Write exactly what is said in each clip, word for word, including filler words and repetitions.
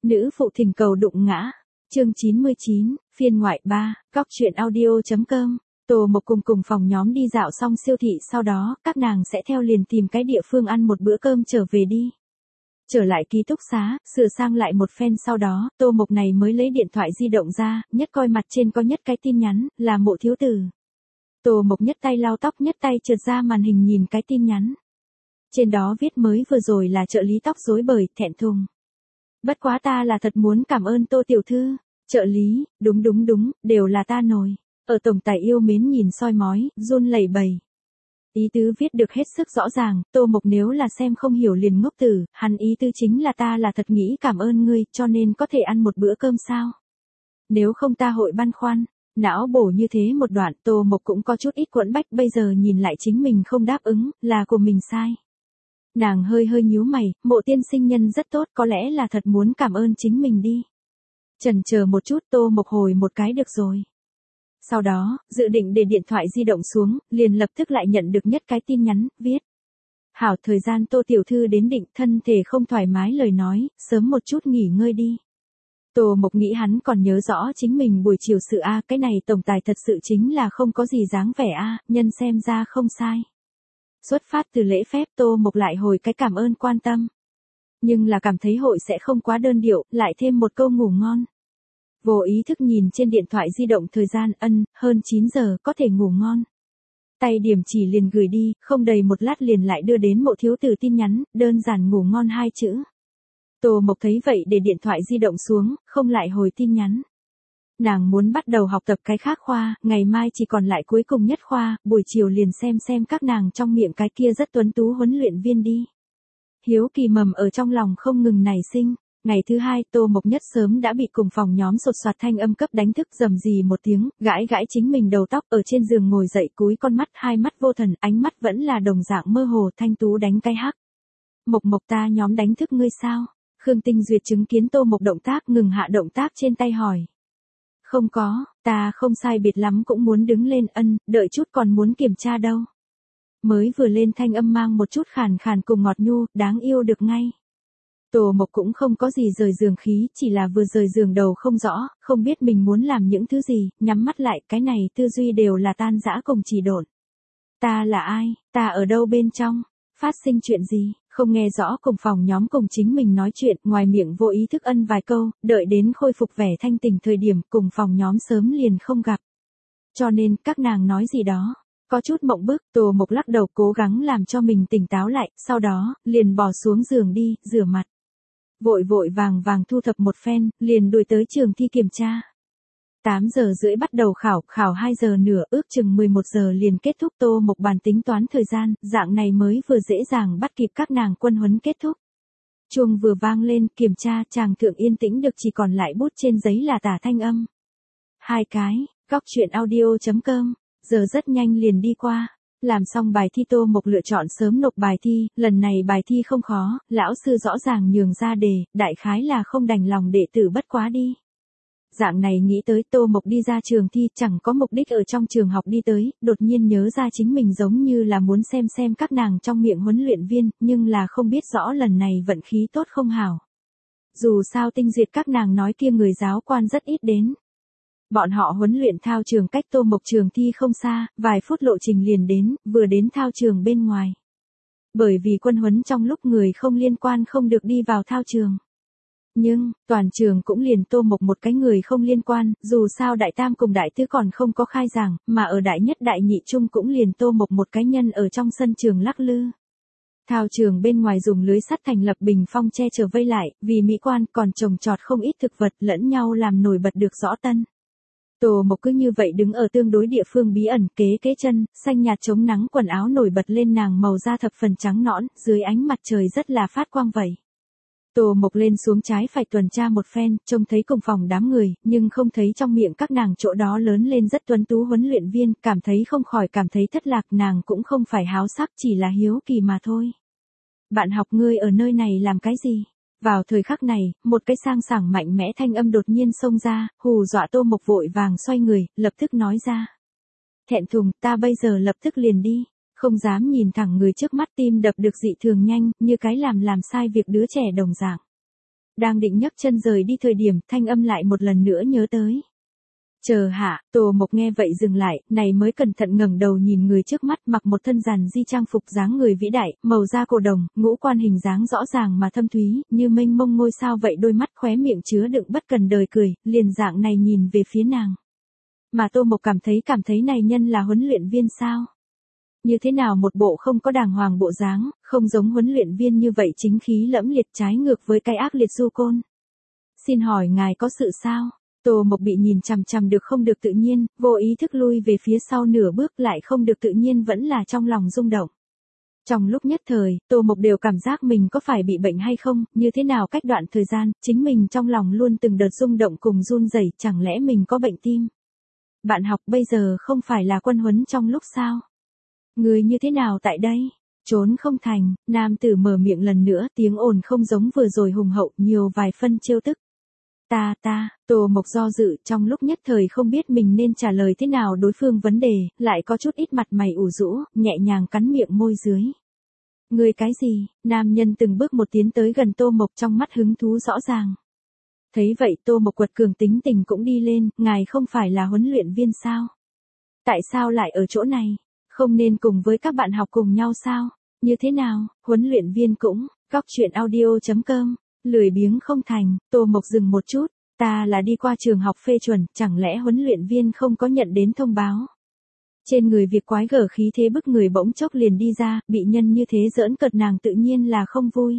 Nữ phụ thỉnh cầu đụng ngã. Chương chín mươi chín, phiên ngoại ba, góc truyện audio.com. Tô Mộc cùng cùng phòng nhóm đi dạo xong siêu thị, sau đó, các nàng sẽ theo liền tìm cái địa phương ăn một bữa cơm trở về đi. Trở lại ký túc xá, sửa sang lại một phen sau đó, Tô Mộc này mới lấy điện thoại di động ra, nhất coi mặt trên có nhất cái tin nhắn, là Mộ thiếu tử. Tô Mộc nhất tay lau tóc nhất tay trượt ra màn hình nhìn cái tin nhắn. Trên đó viết mới vừa rồi là trợ lý tóc rối bời, thẹn thùng. Bất quá ta là thật muốn cảm ơn Tô tiểu thư. Trợ lý, đúng đúng đúng, đều là ta nồi. Ở tổng tài yêu mến nhìn soi mói, run lẩy bẩy. Ý tứ viết được hết sức rõ ràng, Tô Mộc nếu là xem không hiểu liền ngốc tử, hắn ý tứ chính là ta là thật nghĩ cảm ơn ngươi, cho nên có thể ăn một bữa cơm sao? Nếu không ta hội băn khoăn. Não bổ như thế một đoạn, Tô Mộc cũng có chút ít quẫn bách, bây giờ nhìn lại chính mình không đáp ứng, là của mình sai. Nàng hơi hơi nhíu mày, Mộ tiên sinh nhân rất tốt, có lẽ là thật muốn cảm ơn chính mình đi. Chần chờ một chút, Tô Mộc hồi một cái được rồi. Sau đó, dự định để điện thoại di động xuống, liền lập tức lại nhận được nhất cái tin nhắn, viết. Hảo, thời gian Tô tiểu thư đến định, thân thể không thoải mái lời nói, sớm một chút nghỉ ngơi đi. Tô Mộc nghĩ hắn còn nhớ rõ chính mình buổi chiều sự a, cái này tổng tài thật sự chính là không có gì dáng vẻ a, nhân xem ra không sai. Xuất phát từ lễ phép, Tô Mộc lại hồi cái cảm ơn quan tâm. Nhưng là cảm thấy hội sẽ không quá đơn điệu, lại thêm một câu ngủ ngon. Vô ý thức nhìn trên điện thoại di động thời gian, ân, hơn chín giờ, có thể ngủ ngon. Tay điểm chỉ liền gửi đi, không đầy một lát liền lại đưa đến Mộ thiếu tử tin nhắn, đơn giản ngủ ngon hai chữ. Tô Mộc thấy vậy để điện thoại di động xuống, không lại hồi tin nhắn. Nàng muốn bắt đầu học tập cái khác khoa, ngày mai chỉ còn lại cuối cùng nhất khoa, buổi chiều liền xem xem các nàng trong miệng cái kia rất tuấn tú huấn luyện viên đi. Hiếu kỳ mầm ở trong lòng không ngừng nảy sinh. Ngày thứ hai, Tô Mộc nhất sớm đã bị cùng phòng nhóm sột soạt thanh âm cấp đánh thức, rầm rì một tiếng, gãi gãi chính mình đầu tóc, ở trên giường ngồi dậy cúi con mắt, hai mắt vô thần, ánh mắt vẫn là đồng dạng mơ hồ, thanh tú đánh cái hắc. Mộc Mộc, ta nhóm đánh thức ngươi sao? Khương Tinh Duyệt chứng kiến Tô Mộc động tác, ngừng hạ động tác trên tay hỏi. Không có, ta không sai biệt lắm cũng muốn đứng lên, ân, đợi chút còn muốn kiểm tra đâu. Mới vừa lên thanh âm mang một chút khàn khàn cùng ngọt nhu, đáng yêu được ngay. Tô Mộc cũng không có gì rời giường khí, chỉ là vừa rời giường đầu không rõ, không biết mình muốn làm những thứ gì, nhắm mắt lại, cái này tư duy đều là tan rã cùng chỉ độn. Ta là ai, ta ở đâu bên trong, phát sinh chuyện gì, không nghe rõ, cùng phòng nhóm cùng chính mình nói chuyện, ngoài miệng vô ý thức ân vài câu, đợi đến khôi phục vẻ thanh tình thời điểm, cùng phòng nhóm sớm liền không gặp. Cho nên, các nàng nói gì đó. Có chút mộng bức, Tô Mộc lắc đầu cố gắng làm cho mình tỉnh táo lại, sau đó, liền bò xuống giường đi, rửa mặt. Vội vội vàng vàng thu thập một phen, liền đuổi tới trường thi kiểm tra. tám giờ rưỡi bắt đầu khảo, khảo hai giờ nửa, ước chừng mười một giờ liền kết thúc. Tô Mộc bàn tính toán thời gian, dạng này mới vừa dễ dàng bắt kịp các nàng quân huấn kết thúc. Chuông vừa vang lên, kiểm tra, chàng thượng yên tĩnh được, chỉ còn lại bút trên giấy là tả thanh âm. Hai cái, góc truyện audio.com, giờ rất nhanh liền đi qua. Làm xong bài thi, Tô Mộc lựa chọn sớm nộp bài thi, lần này bài thi không khó, lão sư rõ ràng nhường ra đề, đại khái là không đành lòng đệ tử bất quá đi. Dạng này nghĩ tới, Tô Mộc đi ra trường thi, chẳng có mục đích ở trong trường học đi tới, đột nhiên nhớ ra chính mình giống như là muốn xem xem các nàng trong miệng huấn luyện viên, nhưng là không biết rõ lần này vận khí tốt không hảo. Dù sao Tinh Duyệt các nàng nói kia người giáo quan rất ít đến. Bọn họ huấn luyện thao trường cách Tô Mộc trường thi không xa, vài phút lộ trình liền đến, vừa đến thao trường bên ngoài. Bởi vì quân huấn trong lúc người không liên quan không được đi vào thao trường. Nhưng, toàn trường cũng liền Tô Mộc một cái người không liên quan, dù sao đại tam cùng đại tứ còn không có khai giảng, mà ở đại nhất đại nhị trung cũng liền Tô Mộc một cái nhân ở trong sân trường lắc lư. Thao trường bên ngoài dùng lưới sắt thành lập bình phong che chở vây lại, vì mỹ quan còn trồng trọt không ít thực vật lẫn nhau làm nổi bật được rõ tân. Tô Mộc cứ như vậy đứng ở tương đối địa phương bí ẩn, kế kế chân, xanh nhạt chống nắng quần áo nổi bật lên nàng màu da thập phần trắng nõn, dưới ánh mặt trời rất là phát quang vậy. Tô Mộc lên xuống trái phải tuần tra một phen, trông thấy cùng phòng đám người, nhưng không thấy trong miệng các nàng chỗ đó lớn lên rất tuấn tú huấn luyện viên, cảm thấy không khỏi cảm thấy thất lạc, nàng cũng không phải háo sắc, chỉ là hiếu kỳ mà thôi. Bạn học, ngươi ở nơi này làm cái gì? Vào thời khắc này, một cái sang sảng mạnh mẽ thanh âm đột nhiên xông ra, hù dọa Tô Mộc vội vàng xoay người, lập tức nói ra. Thẹn thùng, ta bây giờ lập tức liền đi. Không dám nhìn thẳng người trước mắt, tim đập được dị thường nhanh, như cái làm làm sai việc đứa trẻ đồng dạng. Đang định nhấc chân rời đi thời điểm, thanh âm lại một lần nữa nhớ tới. Chờ hạ, Tô Mộc nghe vậy dừng lại, này mới cẩn thận ngẩng đầu nhìn người trước mắt, mặc một thân giản di trang phục dáng người vĩ đại, màu da cổ đồng, ngũ quan hình dáng rõ ràng mà thâm thúy, như mênh mông ngôi sao vậy, đôi mắt khóe miệng chứa đựng bất cần đời cười, liền dạng này nhìn về phía nàng. Mà Tô Mộc cảm thấy cảm thấy này nhân là huấn luyện viên sao? Như thế nào một bộ không có đàng hoàng bộ dáng, không giống huấn luyện viên như vậy chính khí lẫm liệt, trái ngược với cái ác liệt du côn. Xin hỏi ngài có sự sao? Tô Mộc bị nhìn chằm chằm được không được tự nhiên, vô ý thức lui về phía sau nửa bước, lại không được tự nhiên vẫn là trong lòng rung động. Trong lúc nhất thời, Tô Mộc đều cảm giác mình có phải bị bệnh hay không, như thế nào cách đoạn thời gian, chính mình trong lòng luôn từng đợt rung động cùng run rẩy, chẳng lẽ mình có bệnh tim? Bạn học bây giờ không phải là quân huấn trong lúc sao? Người như thế nào tại đây? Trốn không thành, nam tử mở miệng lần nữa, tiếng ồn không giống vừa rồi hùng hậu, nhiều vài phân trêu tức. Ta ta, Tô Mộc do dự, trong lúc nhất thời không biết mình nên trả lời thế nào đối phương vấn đề, lại có chút ít mặt mày ủ rũ, nhẹ nhàng cắn miệng môi dưới. Người cái gì? Nam nhân từng bước một tiến tới gần Tô Mộc, trong mắt hứng thú rõ ràng. Thấy vậy Tô Mộc quật cường tính tình cũng đi lên, ngài không phải là huấn luyện viên sao? Tại sao lại ở chỗ này? Không nên cùng với các bạn học cùng nhau sao? Như thế nào? Huấn luyện viên cũng, góc truyện audio chấm com. Lười biếng không thành, Tô Mộc dừng một chút, ta là đi qua trường học phê chuẩn, chẳng lẽ huấn luyện viên không có nhận đến thông báo? Trên người việc quái gở khí thế bức người bỗng chốc liền đi ra, bị nhân như thế giỡn cợt nàng tự nhiên là không vui.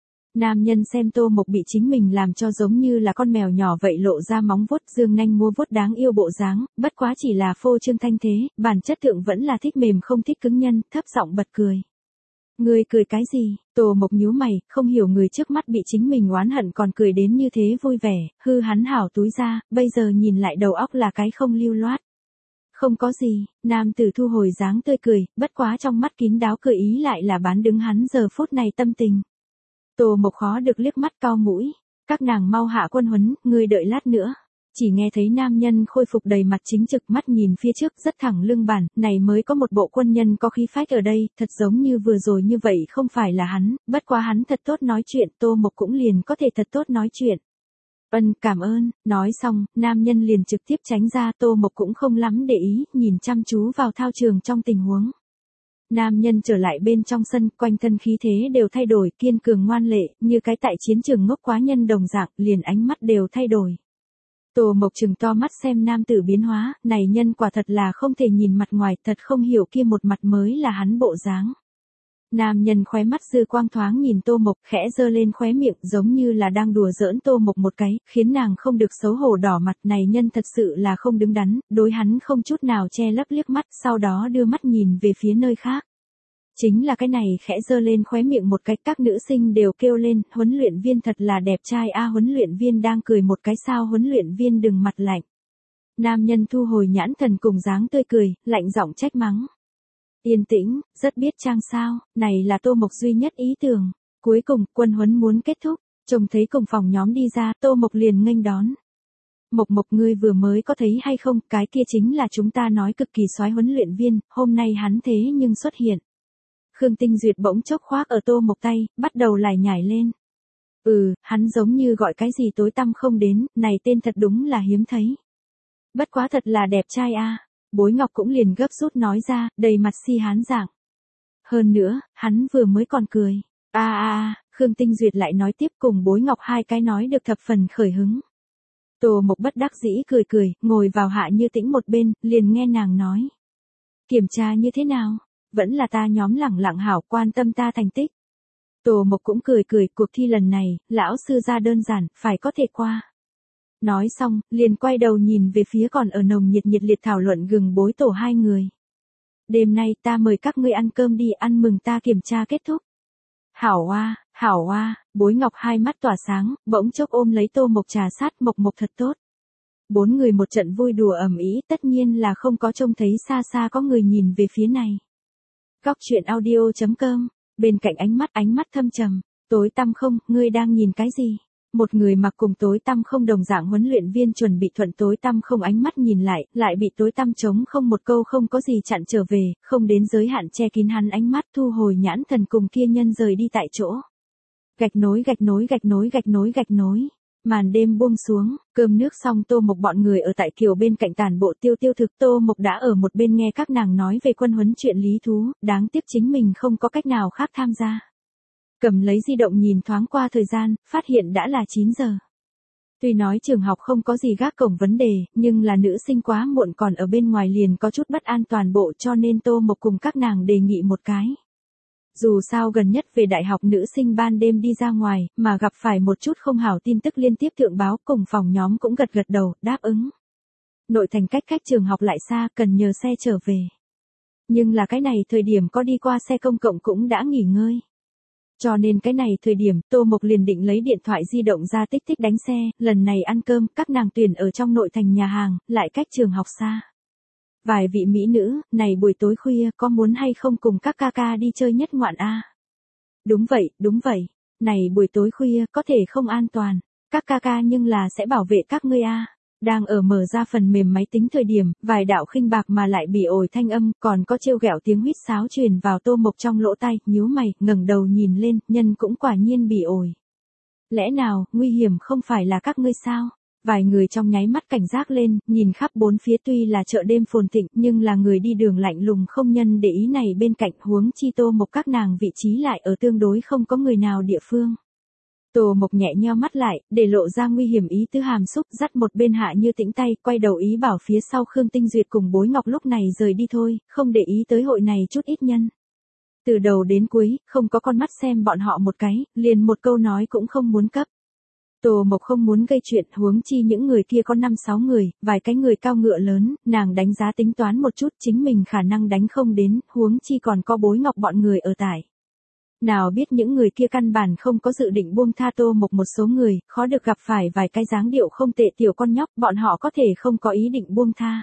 Nam nhân xem Tô Mộc bị chính mình làm cho giống như là con mèo nhỏ vậy, lộ ra móng vuốt dương nanh múa vuốt đáng yêu bộ dáng, bất quá chỉ là phô trương thanh thế, bản chất thượng vẫn là thích mềm không thích cứng nhân, thấp giọng bật cười. Ngươi cười cái gì? Tô Mộc nhíu mày, không hiểu người trước mắt bị chính mình oán hận còn cười đến như thế vui vẻ, hư hắn hảo túi ra, bây giờ nhìn lại đầu óc là cái không lưu loát. Không có gì, nam tử thu hồi dáng tươi cười, bất quá trong mắt kín đáo cười ý lại là bán đứng hắn giờ phút này tâm tình. Tô Mộc khó được liếc mắt cau mũi, các nàng mau hạ quân huấn, ngươi đợi lát nữa. Chỉ nghe thấy nam nhân khôi phục đầy mặt chính trực, mắt nhìn phía trước rất thẳng lưng bản, này mới có một bộ quân nhân có khí phách ở đây, thật giống như vừa rồi như vậy không phải là hắn, bất quá hắn thật tốt nói chuyện, Tô Mộc cũng liền có thể thật tốt nói chuyện. Ân, cảm ơn, nói xong, nam nhân liền trực tiếp tránh ra, Tô Mộc cũng không lắm để ý, nhìn chăm chú vào thao trường trong tình huống. Nam nhân trở lại bên trong sân, quanh thân khí thế đều thay đổi, kiên cường ngoan lệ, như cái tại chiến trường ngốc quá nhân đồng dạng, liền ánh mắt đều thay đổi. Tô Mộc trừng to mắt xem nam tử biến hóa, này nhân quả thật là không thể nhìn mặt ngoài, thật không hiểu kia một mặt mới là hắn bộ dáng. Nam nhân khóe mắt dư quang thoáng nhìn Tô Mộc, khẽ giơ lên khóe miệng giống như là đang đùa giỡn Tô Mộc một cái, khiến nàng không được xấu hổ đỏ mặt, này nhân thật sự là không đứng đắn, đối hắn không chút nào che lấp liếc mắt, sau đó đưa mắt nhìn về phía nơi khác. Chính là cái này khẽ giơ lên khóe miệng một cái, các nữ sinh đều kêu lên, huấn luyện viên thật là đẹp trai a, huấn luyện viên đang cười một cái sao, huấn luyện viên đừng mặt lạnh. Nam nhân thu hồi nhãn thần cùng dáng tươi cười, lạnh giọng trách mắng. Yên tĩnh, rất biết trang sao, này là Tô Mộc duy nhất ý tưởng. Cuối cùng, quân huấn muốn kết thúc, trông thấy cùng phòng nhóm đi ra, Tô Mộc liền nghênh đón. Mộc Mộc ngươi vừa mới có thấy hay không, cái kia chính là chúng ta nói cực kỳ soái huấn luyện viên, hôm nay hắn thế nhưng xuất hiện. Khương Tinh Duyệt bỗng chốc khoác ở Tô Mộc tay, bắt đầu lải nhải lên. Ừ, hắn giống như gọi cái gì tối tăm không đến, này tên thật đúng là hiếm thấy. Bất quá thật là đẹp trai a. Bối Ngọc cũng liền gấp rút nói ra, đầy mặt si hán dạng. Hơn nữa, hắn vừa mới còn cười. A a a, Khương Tinh Duyệt lại nói tiếp, cùng Bối Ngọc hai cái nói được thập phần khởi hứng. Tô Mộc bất đắc dĩ cười cười, ngồi vào Hạ Như Tĩnh một bên, liền nghe nàng nói. Kiểm tra như thế nào? Vẫn là ta nhóm lẳng lặng hảo quan tâm ta thành tích. Tô Mộc cũng cười cười, cuộc thi lần này, lão sư ra đơn giản, phải có thể qua. Nói xong, liền quay đầu nhìn về phía còn ở nồng nhiệt nhiệt liệt thảo luận gừng Bối tổ hai người. Đêm nay ta mời các ngươi ăn cơm đi, ăn mừng ta kiểm tra kết thúc. Hảo oa, hảo oa, Bối Ngọc hai mắt tỏa sáng, bỗng chốc ôm lấy Tô Mộc trà sát, Mộc Mộc thật tốt. Bốn người một trận vui đùa ầm ĩ, tất nhiên là không có trông thấy xa xa có người nhìn về phía này. Góc truyện audio chấm com, bên cạnh ánh mắt ánh mắt thâm trầm, tối tăm không, ngươi đang nhìn cái gì? Một người mặc cùng tối tăm không đồng dạng huấn luyện viên chuẩn bị thuận tối tăm không ánh mắt nhìn lại, lại bị tối tăm chống không một câu không có gì chặn trở về, không đến giới hạn che kín hắn ánh mắt thu hồi nhãn thần cùng kia nhân rời đi tại chỗ. Gạch nối gạch nối gạch nối gạch nối gạch nối. Màn đêm buông xuống, cơm nước xong Tô Mộc bọn người ở tại kiều bên cạnh tản bộ tiêu tiêu thực. Tô Mộc đã ở một bên nghe các nàng nói về quân huấn chuyện lý thú, đáng tiếc chính mình không có cách nào khác tham gia. Cầm lấy di động nhìn thoáng qua thời gian, phát hiện đã là chín giờ. Tuy nói trường học không có gì gác cổng vấn đề, nhưng là nữ sinh quá muộn còn ở bên ngoài liền có chút bất an toàn bộ, cho nên Tô Mộc cùng các nàng đề nghị một cái. Dù sao gần nhất về đại học nữ sinh ban đêm đi ra ngoài, mà gặp phải một chút không hảo tin tức liên tiếp thượng báo, cùng phòng nhóm cũng gật gật đầu, đáp ứng. Nội thành cách cách trường học lại xa, cần nhờ xe trở về. Nhưng là cái này thời điểm có đi qua xe công cộng cũng đã nghỉ ngơi. Cho nên cái này thời điểm, Tô Mộc liền định lấy điện thoại di động ra tích tích đánh xe, lần này ăn cơm, các nàng tuyển ở trong nội thành nhà hàng, lại cách trường học xa. Vài vị mỹ nữ, này buổi tối khuya có muốn hay không cùng các ca ca đi chơi nhất ngoạn a? Đúng vậy, đúng vậy. Này buổi tối khuya có thể không an toàn. Các ca ca nhưng là sẽ bảo vệ các ngươi a. Đang ở mở ra phần mềm máy tính thời điểm, vài đạo khinh bạc mà lại bị ổi thanh âm, còn có trêu ghẹo tiếng huýt sáo truyền vào Tô Mộc trong lỗ tai, nhíu mày, ngẩng đầu nhìn lên, nhân cũng quả nhiên bị ổi. Lẽ nào, nguy hiểm không phải là các ngươi sao? Vài người trong nháy mắt cảnh giác lên, nhìn khắp bốn phía tuy là chợ đêm phồn thịnh, nhưng là người đi đường lạnh lùng không nhân để ý này bên cạnh, huống chi Tô Mộc các nàng vị trí lại ở tương đối không có người nào địa phương. Tô Mộc nhẹ nheo mắt lại, để lộ ra nguy hiểm ý tứ hàm xúc, dắt một bên Hạ Như Tĩnh tay, quay đầu ý bảo phía sau Khương Tinh Duyệt cùng Bối Ngọc lúc này rời đi thôi, không để ý tới hội này chút ít nhân. Từ đầu đến cuối, không có con mắt xem bọn họ một cái, liền một câu nói cũng không muốn cấp. Tô Mộc không muốn gây chuyện, huống chi những người kia có năm sáu người, vài cái người cao ngựa lớn, nàng đánh giá tính toán một chút chính mình khả năng đánh không đến, huống chi còn có Bối Ngọc bọn người ở tại. Nào biết những người kia căn bản không có dự định buông tha Tô Mộc một số người, khó được gặp phải vài cái dáng điệu không tệ tiểu con nhóc, bọn họ có thể không có ý định buông tha.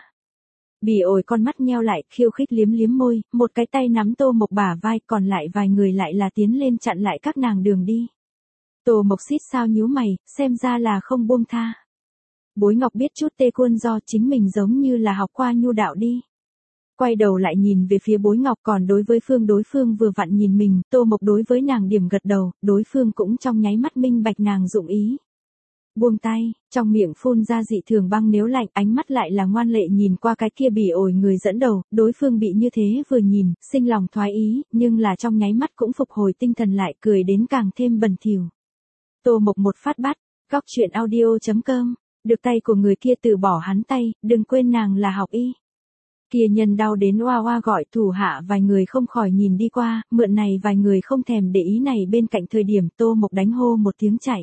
Bỉ ổi con mắt nheo lại, khiêu khích liếm liếm môi, một cái tay nắm Tô Mộc bả vai, còn lại vài người lại là tiến lên chặn lại các nàng đường đi. Tô Mộc xít sao nhíu mày, xem ra là không buông tha. Bối Ngọc biết chút tê quân do chính mình giống như là học qua nhu đạo đi. Quay đầu lại nhìn về phía Bối Ngọc, còn đối với phương đối phương vừa vặn nhìn mình, Tô Mộc đối với nàng điểm gật đầu, đối phương cũng trong nháy mắt minh bạch nàng dụng ý. Buông tay, trong miệng phun ra dị thường băng nếu lạnh, ánh mắt lại là ngoan lệ nhìn qua cái kia bỉ ổi người dẫn đầu, đối phương bị như thế vừa nhìn, sinh lòng thoái ý, nhưng là trong nháy mắt cũng phục hồi tinh thần lại, cười đến càng thêm bẩn thỉu. Tô Mộc một phát bắt, góc chuyện audio chấm com, được tay của người kia từ bỏ hắn tay, đừng quên nàng là học y. Kia nhân đau đến oa oa gọi, thủ hạ vài người không khỏi nhìn đi qua, mượn này vài người không thèm để ý này bên cạnh thời điểm Tô Mộc đánh hô một tiếng chạy.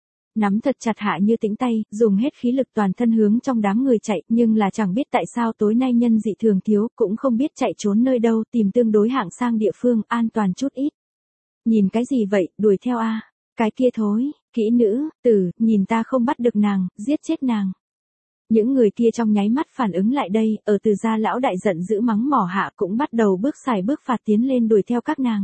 Nắm thật chặt Hạ Như Tĩnh tay, dùng hết khí lực toàn thân hướng trong đám người chạy, nhưng là chẳng biết tại sao tối nay nhân dị thường thiếu, cũng không biết chạy trốn nơi đâu, tìm tương đối hạng sang địa phương, an toàn chút ít. Nhìn cái gì vậy, đuổi theo a. Cái kia thối, kỹ nữ, tử, nhìn ta không bắt được nàng, giết chết nàng. Những người kia trong nháy mắt phản ứng lại đây, ở từ gia lão đại giận dữ mắng mỏ hạ cũng bắt đầu bước xài bước phạt tiến lên đuổi theo các nàng.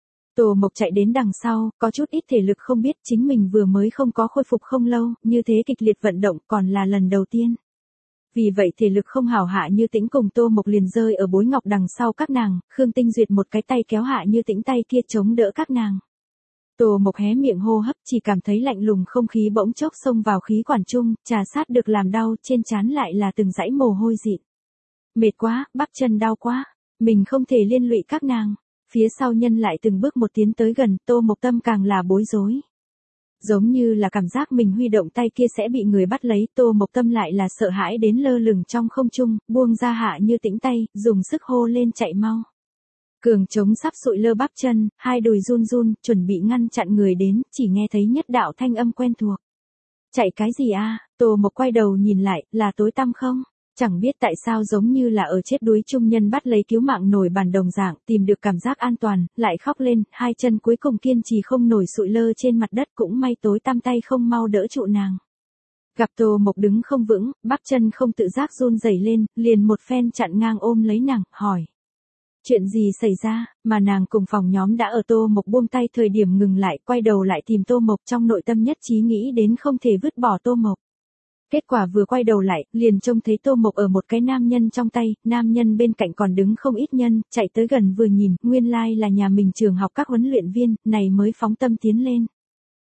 Tô Mộc chạy đến đằng sau, có chút ít thể lực không biết chính mình vừa mới không có khôi phục không lâu, như thế kịch liệt vận động còn là lần đầu tiên. Vì vậy thể lực không hảo Hạ Như Tĩnh cùng Tô Mộc liền rơi ở Bối Ngọc đằng sau các nàng, Khương Tinh Duyệt một cái tay kéo Hạ Như Tĩnh tay kia chống đỡ các nàng. Tô Mộc hé miệng hô hấp, chỉ cảm thấy lạnh lùng không khí bỗng chốc xông vào khí quản trung, trà sát được làm đau, trên trán lại là từng dãy mồ hôi dịn. Mệt quá, bắp chân đau quá, mình không thể liên lụy các nàng. Phía sau nhân lại từng bước một tiến tới gần, Tô Mộc tâm càng là bối rối. Giống như là cảm giác mình huy động tay kia sẽ bị người bắt lấy, Tô Mộc tâm lại là sợ hãi đến lơ lửng trong không trung, buông ra Hạ Như Tĩnh tay, dùng sức hô lên chạy mau. Cường chống sắp sụi lơ bắp chân, hai đùi run run, chuẩn bị ngăn chặn người đến, chỉ nghe thấy nhất đạo thanh âm quen thuộc. Chạy cái gì a? Tô Mộc quay đầu nhìn lại, là tối tăm không? Chẳng biết tại sao giống như là ở chết đuối trung nhân bắt lấy cứu mạng nổi bàn đồng dạng, tìm được cảm giác an toàn, lại khóc lên, hai chân cuối cùng kiên trì không nổi sụi lơ trên mặt đất, cũng may tối tăm tay không mau đỡ trụ nàng. Gặp Tô Mộc đứng không vững, bắp chân không tự giác run rẩy lên, liền một phen chặn ngang ôm lấy nàng, hỏi. Chuyện gì xảy ra, mà nàng cùng phòng nhóm đã ở Tô Mộc buông tay thời điểm ngừng lại, quay đầu lại tìm Tô Mộc, trong nội tâm nhất trí nghĩ đến không thể vứt bỏ Tô Mộc. Kết quả vừa quay đầu lại, liền trông thấy Tô Mộc ở một cái nam nhân trong tay, nam nhân bên cạnh còn đứng không ít nhân, chạy tới gần vừa nhìn, nguyên lai là nhà mình trường học các huấn luyện viên, này mới phóng tâm tiến lên.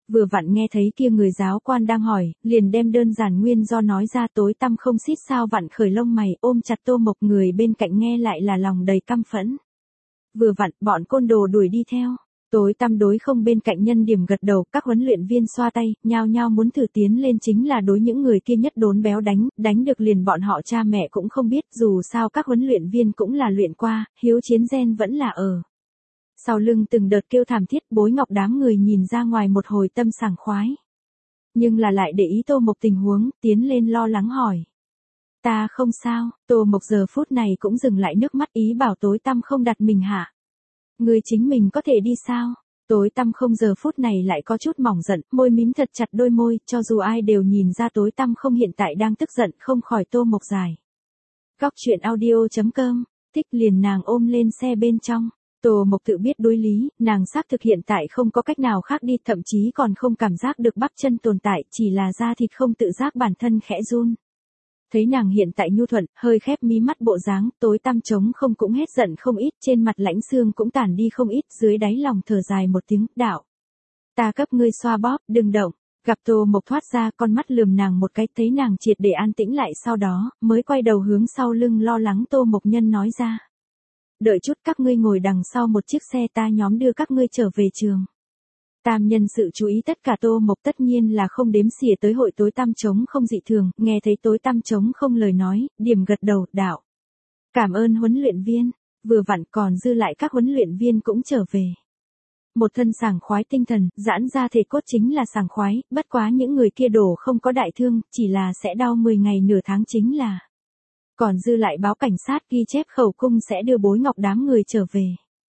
Vừa vặn nghe thấy kia người giáo quan đang hỏi, liền đem đơn giản nguyên do nói ra. Tối tăm không xít sao vặn khởi lông mày, ôm chặt Tô Mộc, người bên cạnh nghe lại là lòng đầy căm phẫn. Vừa vặn, bọn côn đồ đuổi đi theo. Tối tăm đối không bên cạnh nhân điểm gật đầu, các huấn luyện viên xoa tay, nhao nhao muốn thử tiến lên, chính là đối những người kia nhất đốn béo đánh, đánh được liền bọn họ cha mẹ cũng không biết, dù sao các huấn luyện viên cũng là luyện qua, hiếu chiến gen vẫn là ở. Sau lưng từng đợt kêu thảm thiết, Bối Ngọc đám người nhìn ra ngoài một hồi tâm sảng khoái. Nhưng là lại để ý Tô Mộc tình huống, tiến lên lo lắng hỏi. Ta không sao, Tô Mộc giờ phút này cũng dừng lại nước mắt, ý bảo tối tăm không đặt mình hạ. Người chính mình có thể đi sao? Tối tăm không giờ phút này lại có chút mỏng giận, môi mím thật chặt đôi môi, cho dù ai đều nhìn ra tối tăm không hiện tại đang tức giận, không khỏi Tô Mộc dài. Góc chuyện audio chấm com, thích liền nàng ôm lên xe bên trong. Tô Mộc tự biết đối lý, nàng xác thực hiện tại không có cách nào khác đi, thậm chí còn không cảm giác được bắp chân tồn tại, chỉ là da thịt không tự giác bản thân khẽ run. Thấy nàng hiện tại nhu thuận, hơi khép mí mắt bộ dáng, tối tăm trống không cũng hết giận không ít, trên mặt lãnh xương cũng tản đi không ít, dưới đáy lòng thở dài một tiếng, đạo. Ta cấp ngươi xoa bóp, đừng động. Gặp Tô Mộc thoát ra, con mắt lườm nàng một cái, thấy nàng triệt để an tĩnh lại, sau đó, mới quay đầu hướng sau lưng lo lắng Tô Mộc nhân nói ra. Đợi chút, các ngươi ngồi đằng sau một chiếc xe, ta nhóm đưa các ngươi trở về trường. Tam nhân sự chú ý tất cả. Tô Mộc tất nhiên là không đếm xỉa tới hội tối tăm trống không dị thường, nghe thấy tối tăm trống không lời nói, điểm gật đầu, đạo. Cảm ơn huấn luyện viên, vừa vặn còn dư lại các huấn luyện viên cũng trở về. Một thân sảng khoái tinh thần, giãn ra thể cốt chính là sảng khoái, bất quá những người kia đổ không có đại thương, chỉ là sẽ đau mười ngày nửa tháng chính là. Còn dư lại báo cảnh sát ghi chép khẩu cung sẽ đưa Bối Ngọc đám người trở về.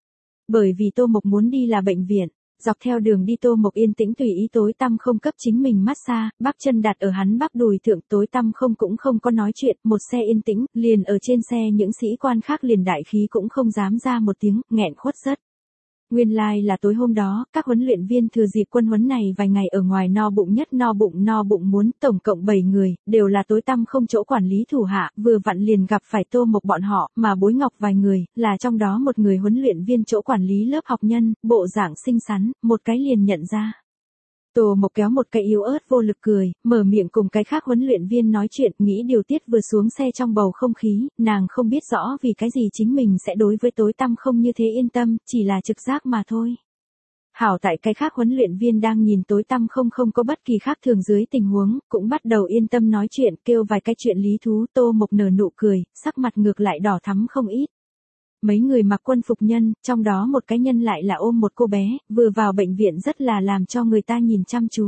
Bởi vì Tô Mộc muốn đi là bệnh viện. Dọc theo đường đi Tô Mộc yên tĩnh tùy ý tối tăm không cấp chính mình massage, bắp chân đặt ở hắn bắp đùi thượng, tối tăm không cũng không có nói chuyện, một xe yên tĩnh, liền ở trên xe những sĩ quan khác liền đại khí cũng không dám ra một tiếng, nghẹn khuất rất. Nguyên lai like là tối hôm đó, các huấn luyện viên thừa dịp quân huấn này vài ngày ở ngoài no bụng nhất no bụng no bụng muốn, tổng cộng bảy người, đều là tối tăm không chỗ quản lý thủ hạ, vừa vặn liền gặp phải Tô Mộc bọn họ, mà Bối Ngọc vài người, là trong đó một người huấn luyện viên chỗ quản lý lớp học nhân, bộ dạng xinh xắn, một cái liền nhận ra. Tô Mộc kéo một cái yếu ớt vô lực cười, mở miệng cùng cái khác huấn luyện viên nói chuyện, nghĩ điều tiết vừa xuống xe trong bầu không khí, nàng không biết rõ vì cái gì chính mình sẽ đối với tối tăm không như thế yên tâm, chỉ là trực giác mà thôi. Hảo tại cái khác huấn luyện viên đang nhìn tối tăm không không có bất kỳ khác thường dưới tình huống, cũng bắt đầu yên tâm nói chuyện, kêu vài cái chuyện lý thú. Tô Mộc nở nụ cười, sắc mặt ngược lại đỏ thắm không ít. Mấy người mặc quân phục nhân, trong đó một cái nhân lại là ôm một cô bé, vừa vào bệnh viện rất là làm cho người ta nhìn chăm chú.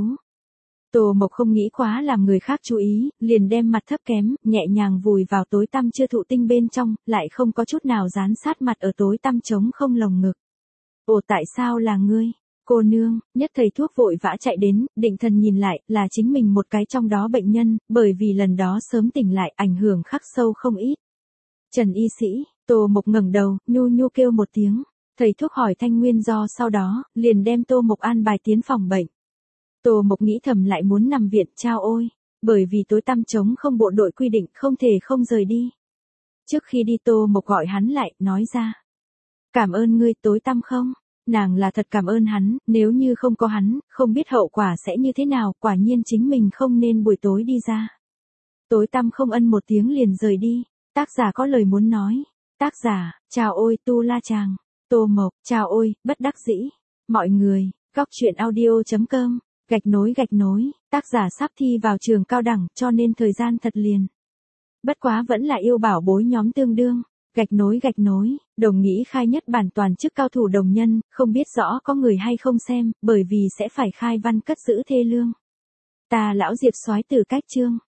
Tô Mộc không nghĩ quá làm người khác chú ý, liền đem mặt thấp kém, nhẹ nhàng vùi vào tối tăm chưa thụ tinh bên trong, lại không có chút nào dán sát mặt ở tối tăm trống không lồng ngực. Ồ, tại sao là ngươi? Cô nương, nhất thầy thuốc vội vã chạy đến, định thần nhìn lại, là chính mình một cái trong đó bệnh nhân, bởi vì lần đó sớm tỉnh lại, ảnh hưởng khắc sâu không ít. Trần y sĩ, Tô Mộc ngẩng đầu, nhu nhu kêu một tiếng. Thầy thuốc hỏi thanh nguyên do, sau đó, liền đem Tô Mộc an bài tiến phòng bệnh. Tô Mộc nghĩ thầm lại muốn nằm viện, chao ôi, bởi vì tối tăm trống không bộ đội quy định không thể không rời đi. Trước khi đi Tô Mộc gọi hắn lại, nói ra. Cảm ơn ngươi tối tăm không? Nàng là thật cảm ơn hắn, nếu như không có hắn, không biết hậu quả sẽ như thế nào, quả nhiên chính mình không nên buổi tối đi ra. Tối tăm không ân một tiếng liền rời đi, tác giả có lời muốn nói. Tác giả, chào ôi tu la chàng, Tô Mộc, chào ôi, bất đắc dĩ. Mọi người, góc chuyện audio chấm com, gạch nối gạch nối, tác giả sắp thi vào trường cao đẳng cho nên thời gian thật liền. Bất quá vẫn là yêu bảo bối nhóm tương đương, gạch nối gạch nối, đồng nghĩ khai nhất bản toàn chức cao thủ đồng nhân, không biết rõ có người hay không xem, bởi vì sẽ phải khai văn cất giữ thê lương. Ta lão Diệp soái từ cách chương.